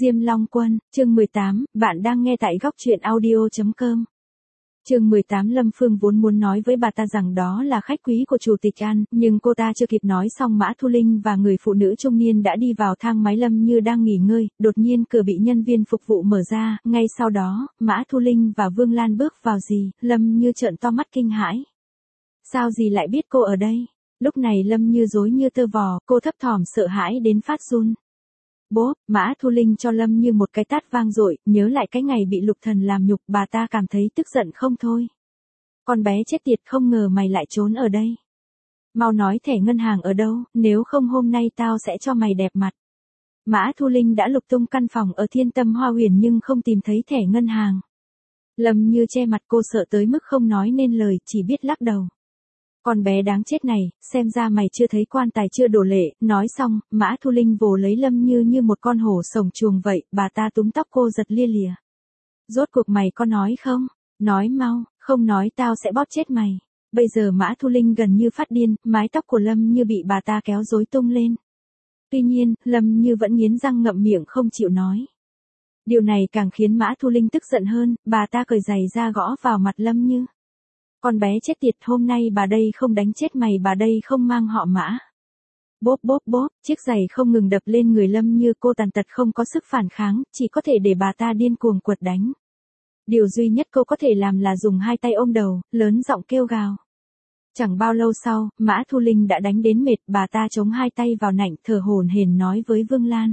Diêm Long Quân, chương 18, bạn đang nghe tại góc truyện audio.com. Chương 18 Lâm Phương vốn muốn nói với bà ta rằng đó là khách quý của Chủ tịch An, nhưng cô ta chưa kịp nói xong Mã Thu Linh và người phụ nữ trung niên đã đi vào thang máy. Lâm Như đang nghỉ ngơi, đột nhiên cửa bị nhân viên phục vụ mở ra, ngay sau đó, Mã Thu Linh và Vương Lan bước vào. Gì? Lâm Như trợn to mắt kinh hãi. Sao dì lại biết cô ở đây? Lúc này Lâm Như rối như tơ vò, cô thấp thỏm sợ hãi đến phát run. Bốp, Mã Thu Linh cho Lâm Như một cái tát vang dội, nhớ lại cái ngày bị Lục Thần làm nhục, bà ta cảm thấy tức giận không thôi. Con bé chết tiệt, không ngờ mày lại trốn ở đây. Mau nói thẻ ngân hàng ở đâu, nếu không hôm nay tao sẽ cho mày đẹp mặt. Mã Thu Linh đã lục tung căn phòng ở Thiên Tâm Hoa Huyền nhưng không tìm thấy thẻ ngân hàng. Lâm Như che mặt, cô sợ tới mức không nói nên lời, chỉ biết lắc đầu. Con bé đáng chết này, xem ra mày chưa thấy quan tài chưa đổ lệ. Nói xong, Mã Thu Linh vồ lấy Lâm Như như một con hổ sổng chuồng vậy, bà ta túm tóc cô giật lia lịa. Rốt cuộc mày có nói không? Nói mau, không nói tao sẽ bóp chết mày. Bây giờ Mã Thu Linh gần như phát điên, mái tóc của Lâm Như bị bà ta kéo rối tung lên. Tuy nhiên, Lâm Như vẫn nghiến răng ngậm miệng không chịu nói. Điều này càng khiến Mã Thu Linh tức giận hơn, bà ta cởi giày ra gõ vào mặt Lâm Như. Con bé chết tiệt, hôm nay bà đây không đánh chết mày, bà đây không mang họ Mã. Bốp bốp bốp, chiếc giày không ngừng đập lên người Lâm Như, cô tàn tật không có sức phản kháng, chỉ có thể để bà ta điên cuồng quật đánh. Điều duy nhất cô có thể làm là dùng hai tay ôm đầu, lớn giọng kêu gào. Chẳng bao lâu sau, Mã Thu Linh đã đánh đến mệt, bà ta chống hai tay vào nạnh, thở hổn hển nói với Vương Lan.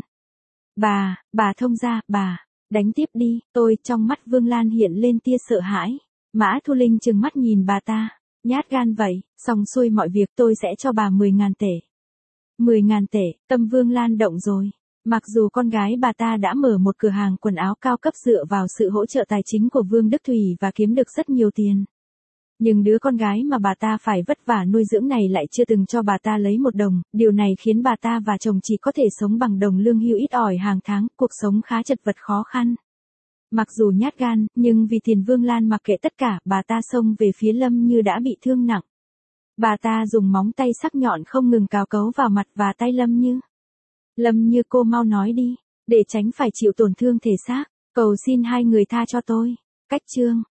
Bà thông ra, bà, đánh tiếp đi, tôi. Trong mắt Vương Lan hiện lên tia sợ hãi. Mã Thu Linh trừng mắt nhìn bà ta, nhát gan vậy, xong xuôi mọi việc tôi sẽ cho bà 10.000 tệ. 10.000 tệ, tâm Vương Lan động rồi. Mặc dù con gái bà ta đã mở một cửa hàng quần áo cao cấp dựa vào sự hỗ trợ tài chính của Vương Đức Thủy và kiếm được rất nhiều tiền. Nhưng đứa con gái mà bà ta phải vất vả nuôi dưỡng này lại chưa từng cho bà ta lấy một đồng, điều này khiến bà ta và chồng chỉ có thể sống bằng đồng lương hưu ít ỏi hàng tháng, cuộc sống khá chật vật khó khăn. Mặc dù nhát gan, nhưng vì tiền Vương Lan mặc kệ tất cả, bà ta xông về phía Lâm Như đã bị thương nặng. Bà ta dùng móng tay sắc nhọn không ngừng cào cấu vào mặt và tay Lâm Như. Lâm Như, cô mau nói đi, để tránh phải chịu tổn thương thể xác, cầu xin hai người tha cho tôi. Cách chương